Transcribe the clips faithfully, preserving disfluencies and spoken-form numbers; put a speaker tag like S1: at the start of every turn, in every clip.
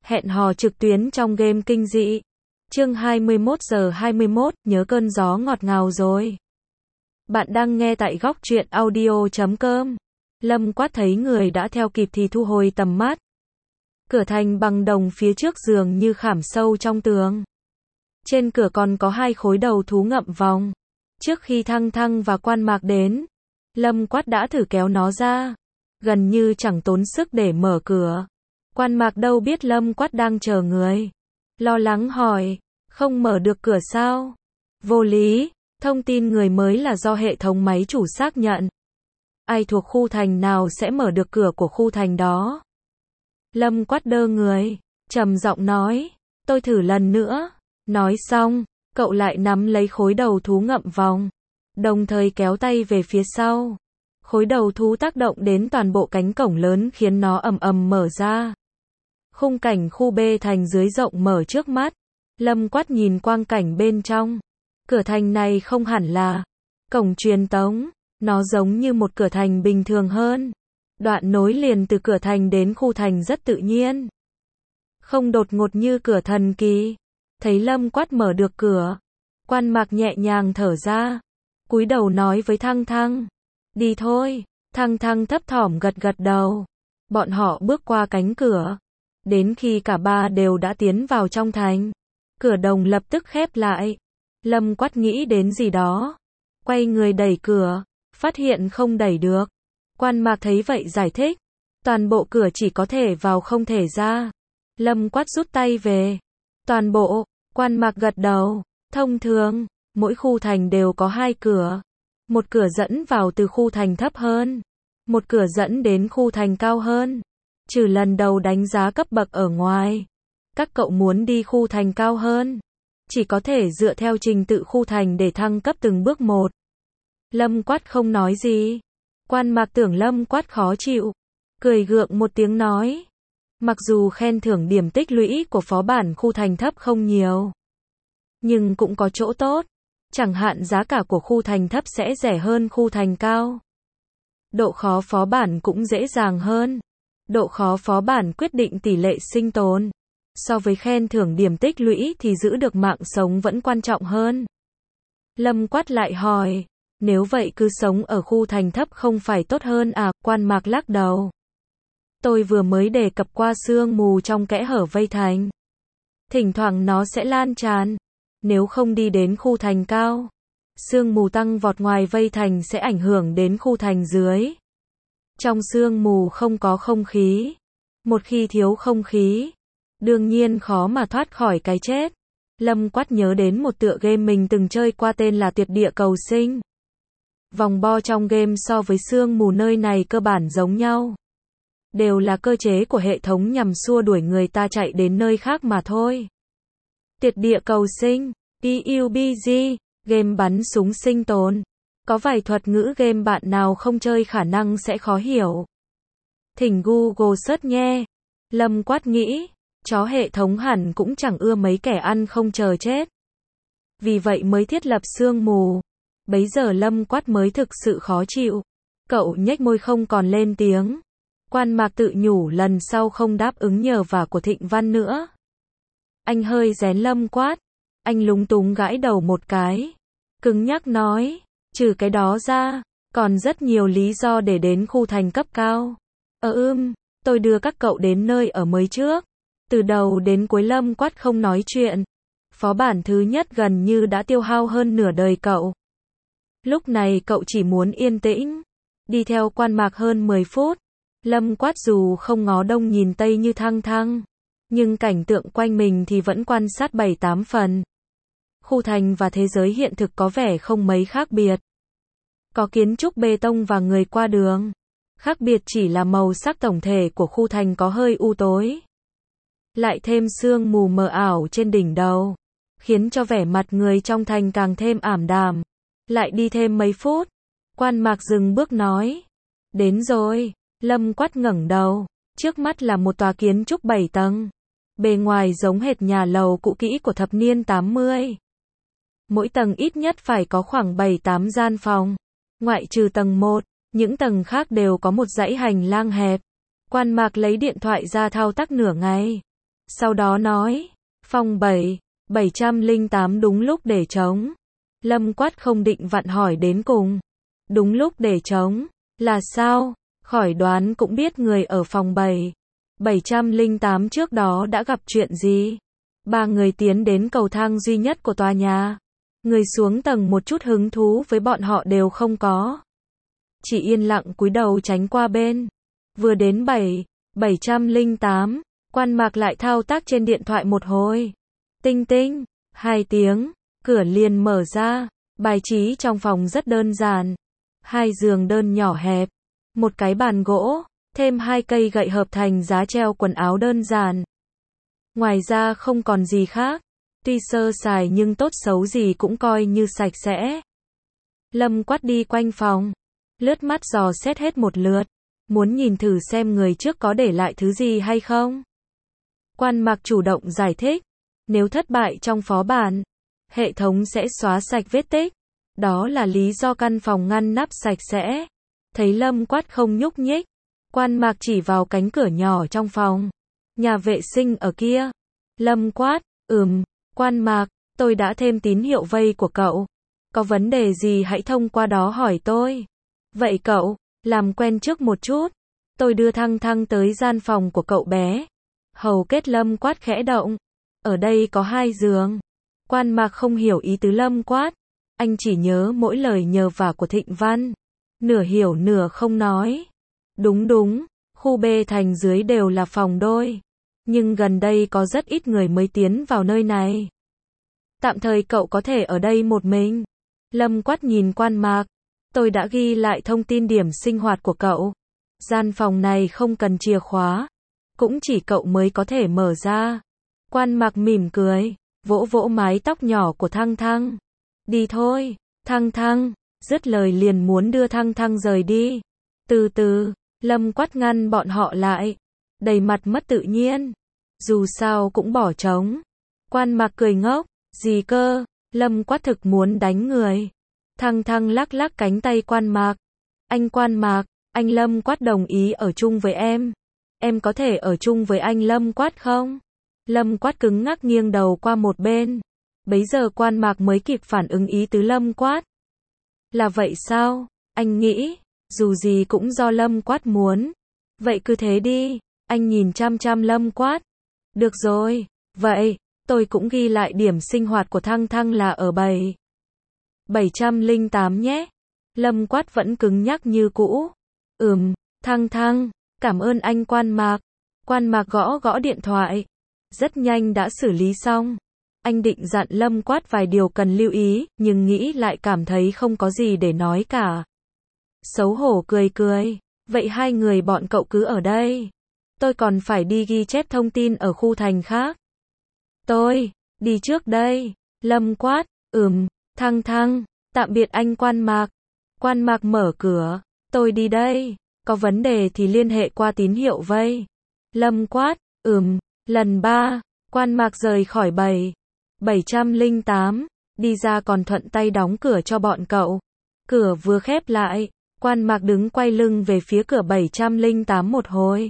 S1: Hẹn hò trực tuyến trong game kinh dị. Chương hai mươi mốt giờ hai mươi mốt, nhớ cơn gió ngọt ngào rồi. Bạn đang nghe tại góc truyện audio chấm com. Lâm Quát thấy người đã theo kịp thì thu hồi tầm mắt. Cửa thành bằng đồng phía trước giường như khảm sâu trong tường. Trên cửa còn có hai khối đầu thú ngậm vòng. Trước khi Thăng Thăng và Quan Mạc đến, Lâm Quát đã thử kéo nó ra. Gần như chẳng tốn sức để mở cửa. Quan Mạc đâu biết Lâm Quát đang chờ người. Lo lắng hỏi, không mở được cửa sao? Vô lý, thông tin người mới là do hệ thống máy chủ xác nhận. Ai thuộc khu thành nào sẽ mở được cửa của khu thành đó? Lâm Quát đơ người, trầm giọng nói, tôi thử lần nữa. Nói xong, cậu lại nắm lấy khối đầu thú ngậm vòng, đồng thời kéo tay về phía sau. Khối đầu thú tác động đến toàn bộ cánh cổng lớn khiến nó ầm ầm mở ra. Khung cảnh khu B thành dưới rộng mở trước mắt. Lâm Quát nhìn quang cảnh bên trong. Cửa thành này không hẳn là cổng truyền tống, nó giống như một cửa thành bình thường hơn. Đoạn nối liền từ cửa thành đến khu thành rất tự nhiên. Không đột ngột như cửa thần kỳ. Thấy Lâm Quát mở được cửa, Quan Mạc nhẹ nhàng thở ra, cúi đầu nói với Thăng Thăng, đi thôi. Thăng Thăng thấp thỏm gật gật đầu. Bọn họ bước qua cánh cửa, đến khi cả ba đều đã tiến vào trong thành, cửa đồng lập tức khép lại. Lâm Quát nghĩ đến gì đó, quay người đẩy cửa, phát hiện không đẩy được. Quan Mạc thấy vậy giải thích, toàn bộ cửa chỉ có thể vào không thể ra. Lâm Quát rút tay về. Toàn bộ, Quan Mạc gật đầu, thông thường, mỗi khu thành đều có hai cửa. Một cửa dẫn vào từ khu thành thấp hơn, một cửa dẫn đến khu thành cao hơn. Trừ lần đầu đánh giá cấp bậc ở ngoài, các cậu muốn đi khu thành cao hơn, chỉ có thể dựa theo trình tự khu thành để thăng cấp từng bước một. Lâm Quát không nói gì. Quan Mạc tưởng Lâm Quát khó chịu, cười gượng một tiếng nói, mặc dù khen thưởng điểm tích lũy của phó bản khu thành thấp không nhiều, nhưng cũng có chỗ tốt. Chẳng hạn giá cả của khu thành thấp sẽ rẻ hơn khu thành cao. Độ khó phó bản cũng dễ dàng hơn. Độ khó phó bản quyết định tỷ lệ sinh tồn. So với khen thưởng điểm tích lũy thì giữ được mạng sống vẫn quan trọng hơn. Lâm Quát lại hỏi, nếu vậy cứ sống ở khu thành thấp không phải tốt hơn à? Quan Mạc lắc đầu. Tôi vừa mới đề cập qua sương mù trong kẽ hở vây thành. Thỉnh thoảng nó sẽ lan tràn. Nếu không đi đến khu thành cao, sương mù tăng vọt ngoài vây thành sẽ ảnh hưởng đến khu thành dưới. Trong sương mù không có không khí. Một khi thiếu không khí, đương nhiên khó mà thoát khỏi cái chết. Lâm Quát nhớ đến một tựa game mình từng chơi qua tên là Tuyệt Địa Cầu Sinh. Vòng bo trong game so với sương mù nơi này cơ bản giống nhau. Đều là cơ chế của hệ thống nhằm xua đuổi người ta chạy đến nơi khác mà thôi. Tuyệt Địa Cầu Sinh, pê u bê giê, game bắn súng sinh tồn. Có vài thuật ngữ game bạn nào không chơi khả năng sẽ khó hiểu. Thỉnh Google search nhé. Lâm Quát nghĩ, chó hệ thống hẳn cũng chẳng ưa mấy kẻ ăn không chờ chết. Vì vậy mới thiết lập sương mù. Bấy giờ Lâm Quát mới thực sự khó chịu. Cậu nhếch môi không còn lên tiếng. Quan Mạc tự nhủ lần sau không đáp ứng nhờ vả của Thịnh Văn nữa. Anh hơi rén Lâm Quát. Anh lúng túng gãi đầu một cái. Cứng nhắc nói, trừ cái đó ra, còn rất nhiều lý do để đến khu thành cấp cao. Ờ ưm, tôi đưa các cậu đến nơi ở mới trước. Từ đầu đến cuối Lâm Quát không nói chuyện. Phó bản thứ nhất gần như đã tiêu hao hơn nửa đời cậu. Lúc này cậu chỉ muốn yên tĩnh. Đi theo Quan Mạc hơn mười phút. Lâm Quát dù không ngó đông nhìn tây như Thăng Thăng, nhưng cảnh tượng quanh mình thì vẫn quan sát bảy tám phần. Khu thành và thế giới hiện thực có vẻ không mấy khác biệt. Có kiến trúc bê tông và người qua đường. Khác biệt chỉ là màu sắc tổng thể của khu thành có hơi u tối. Lại thêm sương mù mờ ảo trên đỉnh đầu, khiến cho vẻ mặt người trong thành càng thêm ảm đạm. Lại đi thêm mấy phút, Quan Mạc dừng bước nói, đến rồi. Lâm Quát ngẩng đầu, trước mắt là một tòa kiến trúc bảy tầng. Bề ngoài giống hệt nhà lầu cũ kỹ của thập niên tám mươi. Mỗi tầng ít nhất phải có khoảng bảy tám gian phòng. Ngoại trừ tầng một, những tầng khác đều có một dãy hành lang hẹp. Quan Mạc lấy điện thoại ra thao tác nửa ngày. Sau đó nói, phòng bảy, bảy trăm lẻ tám đúng lúc để trống. Lâm Quát không định vặn hỏi đến cùng. Đúng lúc để trống, là sao? Khỏi đoán cũng biết người ở phòng bảy, bảy trăm lẻ tám trước đó đã gặp chuyện gì. Ba người tiến đến cầu thang duy nhất của tòa nhà. Người xuống tầng một chút hứng thú với bọn họ đều không có. Chỉ yên lặng cúi đầu tránh qua bên. Vừa đến bảy, bảy trăm lẻ tám, Quan Mạc lại thao tác trên điện thoại một hồi. Tinh tinh, hai tiếng, cửa liền mở ra. Bài trí trong phòng rất đơn giản. Hai giường đơn nhỏ hẹp, một cái bàn gỗ, thêm hai cây gậy hợp thành giá treo quần áo đơn giản. Ngoài ra không còn gì khác. Tuy sơ sài nhưng tốt xấu gì cũng coi như sạch sẽ. Lâm Quát đi quanh phòng, lướt mắt dò xét hết một lượt, muốn nhìn thử xem người trước có để lại thứ gì hay không. Quan Mạc chủ động giải thích, nếu thất bại trong phó bản, hệ thống sẽ xóa sạch vết tích. Đó là lý do căn phòng ngăn nắp sạch sẽ. Thấy Lâm Quát không nhúc nhích, Quan Mạc chỉ vào cánh cửa nhỏ trong phòng. Nhà vệ sinh ở kia. Lâm Quát, ừm, Quan Mạc, tôi đã thêm tín hiệu vây của cậu. Có vấn đề gì hãy thông qua đó hỏi tôi. Vậy cậu, làm quen trước một chút. Tôi đưa Thăng Thăng tới gian phòng của cậu bé. Hầu kết Lâm Quát khẽ động. Ở đây có hai giường. Quan Mạc không hiểu ý tứ Lâm Quát. Anh chỉ nhớ mỗi lời nhờ vả của Thịnh Văn. Nửa hiểu nửa không nói. Đúng đúng, khu B thành dưới đều là phòng đôi. Nhưng gần đây có rất ít người mới tiến vào nơi này. Tạm thời cậu có thể ở đây một mình. Lâm Quát nhìn Quan Mạc. Tôi đã ghi lại thông tin điểm sinh hoạt của cậu. Gian phòng này không cần chìa khóa. Cũng chỉ cậu mới có thể mở ra. Quan Mạc mỉm cười, vỗ vỗ mái tóc nhỏ của Thăng Thăng. Đi thôi, Thăng Thăng. Dứt lời liền muốn đưa Thăng Thăng rời đi. Từ từ, Lâm Quát ngăn bọn họ lại. Đầy mặt mất tự nhiên. Dù sao cũng bỏ trống. Quan Mạc cười ngốc. Gì cơ? Lâm Quát thực muốn đánh người. Thăng Thăng lắc lắc cánh tay Quan Mạc. Anh Quan Mạc, anh Lâm Quát đồng ý ở chung với em. Em có thể ở chung với anh Lâm Quát không? Lâm Quát cứng ngắc nghiêng đầu qua một bên. Bấy giờ Quan Mạc mới kịp phản ứng ý tứ Lâm Quát. Là vậy sao? Anh nghĩ, dù gì cũng do Lâm Quát muốn. Vậy cứ thế đi. Anh nhìn chăm chăm Lâm Quát. Được rồi, vậy, tôi cũng ghi lại điểm sinh hoạt của Thăng Thăng là ở bảy. bảy trăm lẻ tám nhé. Lâm Quát vẫn cứng nhắc như cũ. Ừm, Thăng Thăng, cảm ơn anh Quan Mạc. Quan Mạc gõ gõ điện thoại. Rất nhanh đã xử lý xong. Anh định dặn Lâm Quát vài điều cần lưu ý, nhưng nghĩ lại cảm thấy không có gì để nói cả. Xấu hổ cười cười. Vậy hai người bọn cậu cứ ở đây. Tôi còn phải đi ghi chép thông tin ở khu thành khác. Tôi, đi trước đây. Lâm Quát, ừm, Thăng Thăng, tạm biệt anh Quan Mạc. Quan Mạc mở cửa. Tôi đi đây. Có vấn đề thì liên hệ qua tín hiệu vây. Lâm Quát, ừm, lần ba. Quan Mạc rời khỏi bảy. bảy trăm lẻ tám, đi ra còn thuận tay đóng cửa cho bọn cậu. Cửa vừa khép lại, Quan Mạc đứng quay lưng về phía cửa bảy trăm lẻ tám một hồi.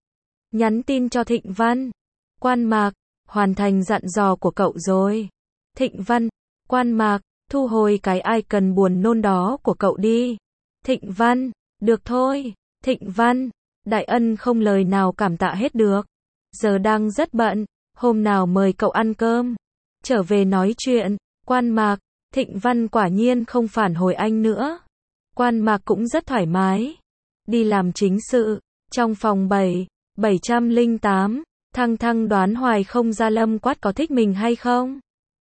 S1: Nhắn tin cho Thịnh Văn. Quan Mạc, hoàn thành dặn dò của cậu rồi. Thịnh Văn, Quan Mạc, thu hồi cái icon buồn nôn đó của cậu đi. Thịnh Văn, được thôi. Thịnh Văn, đại ân không lời nào cảm tạ hết được. Giờ đang rất bận, hôm nào mời cậu ăn cơm. Trở về nói chuyện. Quan Mạc, Thịnh Văn quả nhiên không phản hồi anh nữa. Quan Mạc cũng rất thoải mái. Đi làm chính sự. Trong phòng bảy, bảy trăm lẻ tám, Thăng Thăng đoán hoài không ra Lâm Quát có thích mình hay không.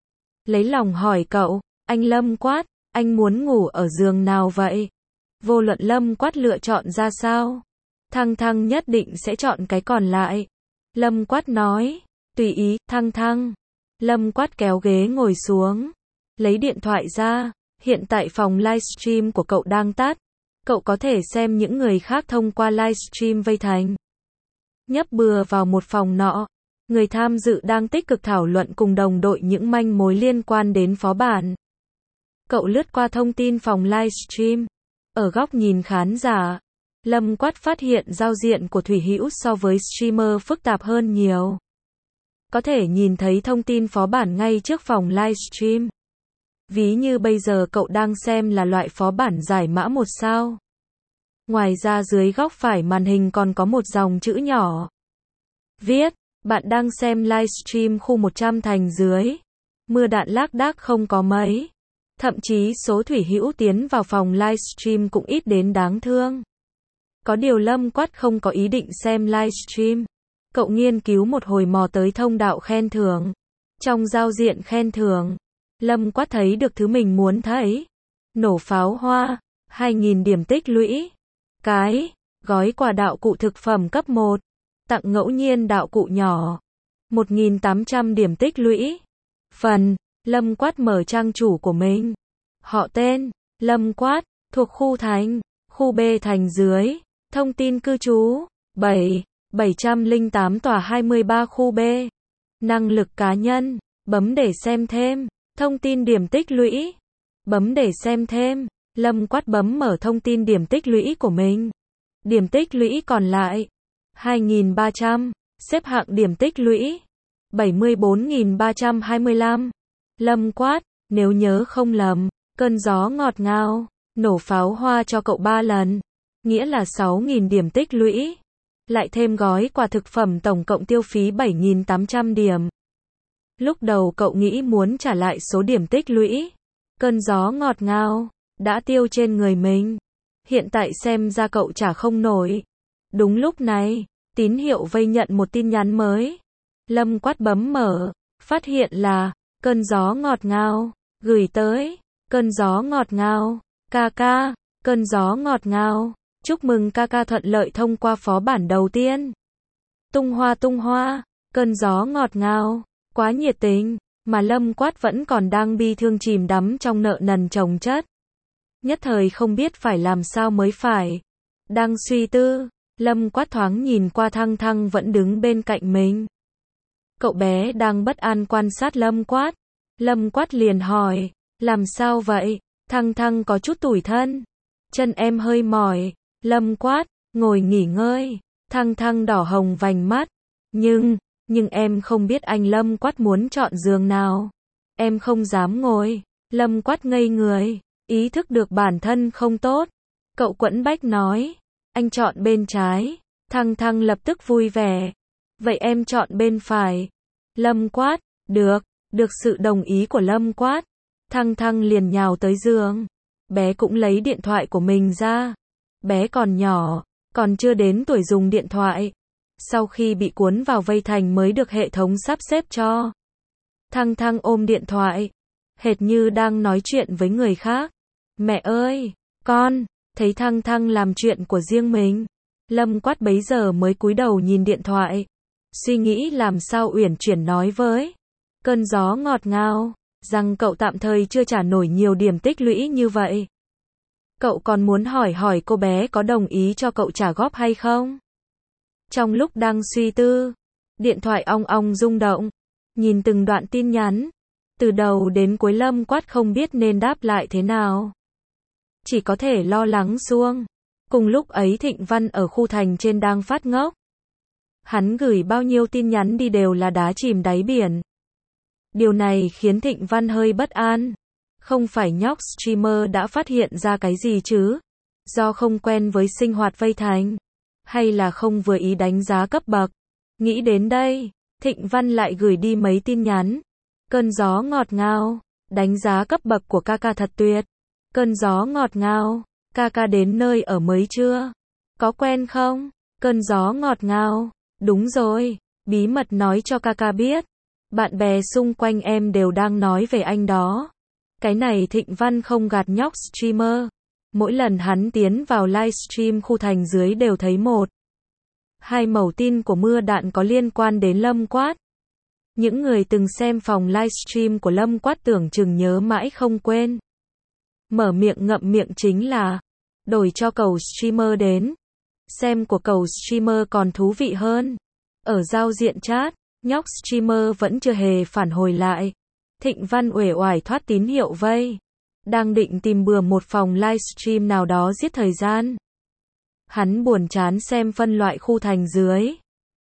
S1: Lấy lòng hỏi cậu, anh Lâm Quát, anh muốn ngủ ở giường nào vậy? Vô luận Lâm Quát lựa chọn ra sao? Thăng Thăng nhất định sẽ chọn cái còn lại. Lâm Quát nói, tùy ý, Thăng Thăng. Lâm Quát kéo ghế ngồi xuống. Lấy điện thoại ra. Hiện tại phòng livestream của cậu đang tắt. Cậu có thể xem những người khác thông qua livestream vây thành. Nhấp bừa vào một phòng nọ. Người tham dự đang tích cực thảo luận cùng đồng đội những manh mối liên quan đến phó bản. Cậu lướt qua thông tin phòng livestream. Ở góc nhìn khán giả, Lâm Quát phát hiện giao diện của Thủy Hữu so với streamer phức tạp hơn nhiều. có thể nhìn thấy thông tin phó bản ngay trước phòng livestream. Ví như bây giờ cậu đang xem là loại phó bản giải mã một sao. Ngoài ra dưới góc phải màn hình còn có một dòng chữ nhỏ. Viết, bạn đang xem livestream khu một trăm thành dưới. Mưa đạn lác đác không có mấy. Thậm chí số thủy hữu tiến vào phòng livestream cũng ít đến đáng thương. Có điều Lâm Quát không có ý định xem livestream. Cậu nghiên cứu một hồi mò tới thông đạo khen thưởng. Trong giao diện khen thưởng, Lâm Quát thấy được thứ mình muốn thấy. Nổ pháo hoa, hai nghìn điểm tích lũy. Cái, gói quà đạo cụ thực phẩm cấp một. Tặng ngẫu nhiên đạo cụ nhỏ. một nghìn tám trăm điểm tích lũy. Phần, Lâm Quát mở trang chủ của mình. Họ tên, Lâm Quát, thuộc khu thành, khu B thành dưới. Thông tin cư trú, bảy, bảy trăm lẻ tám tòa hai mươi ba khu B. Năng lực cá nhân, bấm để xem thêm. Thông tin điểm tích lũy, bấm để xem thêm. Lâm Quát bấm mở thông tin điểm tích lũy của mình. Điểm tích lũy còn lại, hai nghìn ba trăm. Xếp hạng điểm tích lũy, bảy mươi bốn nghìn ba trăm hai mươi lăm. Lâm Quát, nếu nhớ không lầm, cơn gió ngọt ngào, nổ pháo hoa cho cậu ba lần. Nghĩa là sáu nghìn điểm tích lũy. Lại thêm gói quà thực phẩm tổng cộng tiêu phí bảy nghìn tám trăm điểm. Lúc đầu cậu nghĩ muốn trả lại số điểm tích lũy. Cơn gió ngọt ngào đã tiêu trên người mình. Hiện tại xem ra cậu trả không nổi. Đúng lúc này, tín hiệu vây nhận một tin nhắn mới. Lâm Quát bấm mở, phát hiện là cơn gió ngọt ngào gửi tới. Cơn gió ngọt ngào, ca ca, cơn gió ngọt ngào, chúc mừng ca ca thuận lợi thông qua phó bản đầu tiên. Tung hoa tung hoa, cơn gió ngọt ngào, quá nhiệt tình, mà Lâm Quát vẫn còn đang bi thương chìm đắm trong nợ nần chồng chất. Nhất thời không biết phải làm sao mới phải. Đang suy tư, Lâm Quát thoáng nhìn qua Thăng Thăng vẫn đứng bên cạnh mình. Cậu bé đang bất an quan sát Lâm Quát. Lâm Quát liền hỏi, làm sao vậy? Thăng Thăng có chút tủi thân. Chân em hơi mỏi. Lâm Quát, ngồi nghỉ ngơi. Thăng Thăng đỏ hồng vành mắt. Nhưng, nhưng em không biết anh Lâm Quát muốn chọn giường nào. Em không dám ngồi. Lâm Quát ngây người, ý thức được bản thân không tốt. Cậu quẫn bách nói, anh chọn bên trái. Thăng Thăng lập tức vui vẻ. Vậy em chọn bên phải. Lâm Quát, được, được sự đồng ý của Lâm Quát. Thăng Thăng liền nhào tới giường. Bé cũng lấy điện thoại của mình ra. Bé còn nhỏ, còn chưa đến tuổi dùng điện thoại. Sau khi bị cuốn vào vây thành mới được hệ thống sắp xếp cho. Thăng Thăng ôm điện thoại, hệt như đang nói chuyện với người khác. Mẹ ơi, con, thấy Thăng Thăng làm chuyện của riêng mình. Lâm Quát bấy giờ mới cúi đầu nhìn điện thoại. Suy nghĩ làm sao uyển chuyển nói với cơn gió ngọt ngào, rằng cậu tạm thời chưa trả nổi nhiều điểm tích lũy như vậy. Cậu còn muốn hỏi hỏi cô bé có đồng ý cho cậu trả góp hay không? Trong lúc đang suy tư, điện thoại ong ong rung động. Nhìn từng đoạn tin nhắn, từ đầu đến cuối Lâm Quát không biết nên đáp lại thế nào. Chỉ có thể lo lắng xuông. Cùng lúc ấy Thịnh Văn ở khu thành trên đang phát ngốc. Hắn gửi bao nhiêu tin nhắn đi đều là đá chìm đáy biển. Điều này khiến Thịnh Văn hơi bất an. Không phải nhóc streamer đã phát hiện ra cái gì chứ? Do không quen với sinh hoạt vây thành? Hay là không vừa ý đánh giá cấp bậc? Nghĩ đến đây, Thịnh Văn lại gửi đi mấy tin nhắn. Cơn gió ngọt ngào, đánh giá cấp bậc của ca ca thật tuyệt. Cơn gió ngọt ngào, ca ca đến nơi ở mới chưa? Có quen không? Cơn gió ngọt ngào, đúng rồi, bí mật nói cho ca ca biết. Bạn bè xung quanh em đều đang nói về anh đó. Cái này Thịnh Văn không gạt nhóc streamer. Mỗi lần hắn tiến vào livestream khu thành dưới đều thấy một, hai mẩu tin của mưa đạn có liên quan đến Lâm Quát. Những người từng xem phòng livestream của Lâm Quát tưởng chừng nhớ mãi không quên. Mở miệng ngậm miệng chính là đổi cho cầu streamer đến. Xem của cầu streamer còn thú vị hơn. Ở giao diện chat, nhóc streamer vẫn chưa hề phản hồi lại. Thịnh Văn uể oải thoát tín hiệu vây. Đang định tìm bừa một phòng livestream nào đó giết thời gian. Hắn buồn chán xem phân loại khu thành dưới.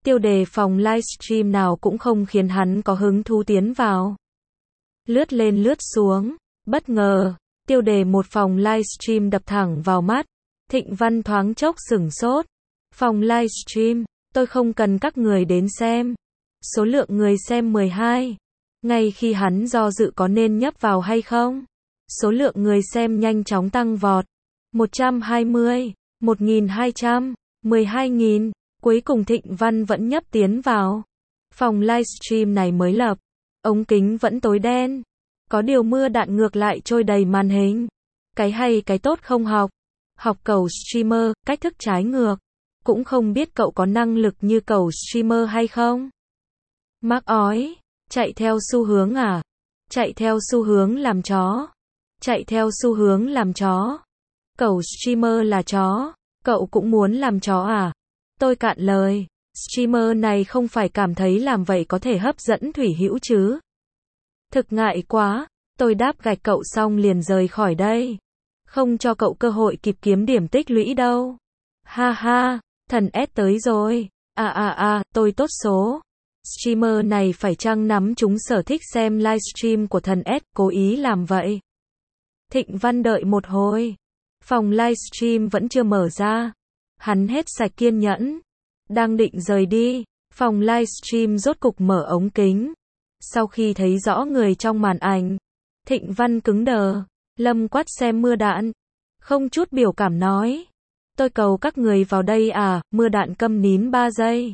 S1: Tiêu đề phòng livestream nào cũng không khiến hắn có hứng thú tiến vào. Lướt lên lướt xuống, bất ngờ, tiêu đề một phòng livestream đập thẳng vào mắt. Thịnh Văn thoáng chốc sửng sốt. Phòng livestream, tôi không cần các người đến xem. Số lượng người xem mười hai. Ngay khi hắn do dự có nên nhấp vào hay không, số lượng người xem nhanh chóng tăng vọt. một trăm hai mươi, một nghìn hai trăm, mười hai nghìn. Cuối cùng Thịnh Văn vẫn nhấp tiến vào. Phòng livestream này mới lập. Ống kính vẫn tối đen. Có điều mưa đạn ngược lại trôi đầy màn hình. Cái hay cái tốt không học. Học cầu streamer, cách thức trái ngược. Cũng không biết cậu có năng lực như cầu streamer hay không? Mắc ói. Chạy theo xu hướng à? Chạy theo xu hướng làm chó. Chạy theo xu hướng làm chó. Cầu streamer là chó. Cậu cũng muốn làm chó à? Tôi cạn lời. Streamer này không phải cảm thấy làm vậy có thể hấp dẫn Thủy Hữu chứ? Thực ngại quá. Tôi đáp gạch cậu xong liền rời khỏi đây. Không cho cậu cơ hội kịp kiếm điểm tích lũy đâu. Ha ha, thần S tới rồi. À à à, tôi tốt số. Streamer này phải chăng nắm chúng sở thích xem livestream của thần S, cố ý làm vậy. Thịnh Văn đợi một hồi. Phòng livestream vẫn chưa mở ra. Hắn hết sạch kiên nhẫn. Đang định rời đi. Phòng livestream rốt cục mở ống kính. Sau khi thấy rõ người trong màn ảnh, Thịnh Văn cứng đờ. Lâm Quát xem mưa đạn. Không chút biểu cảm nói. Tôi cầu các người vào đây à, mưa đạn câm nín ba giây.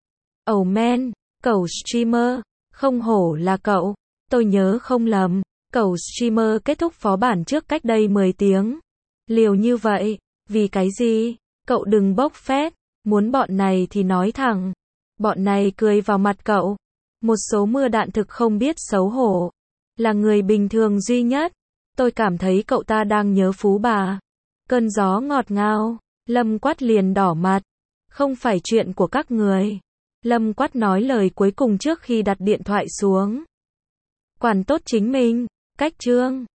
S1: Oh man, cậu streamer, không hổ là cậu. Tôi nhớ không lầm, cậu streamer kết thúc phó bản trước cách đây mười tiếng. Liều như vậy, vì cái gì? Cậu đừng bốc phét, muốn bọn này thì nói thẳng. Bọn này cười vào mặt cậu. Một số mưa đạn thực không biết xấu hổ. Là người bình thường duy nhất. Tôi cảm thấy cậu ta đang nhớ phú bà. Cơn gió ngọt ngào. Lâm Quát liền đỏ mặt. Không phải chuyện của các người. Lâm Quát nói lời cuối cùng trước khi đặt điện thoại xuống. Quản tốt chính mình. Cách chương.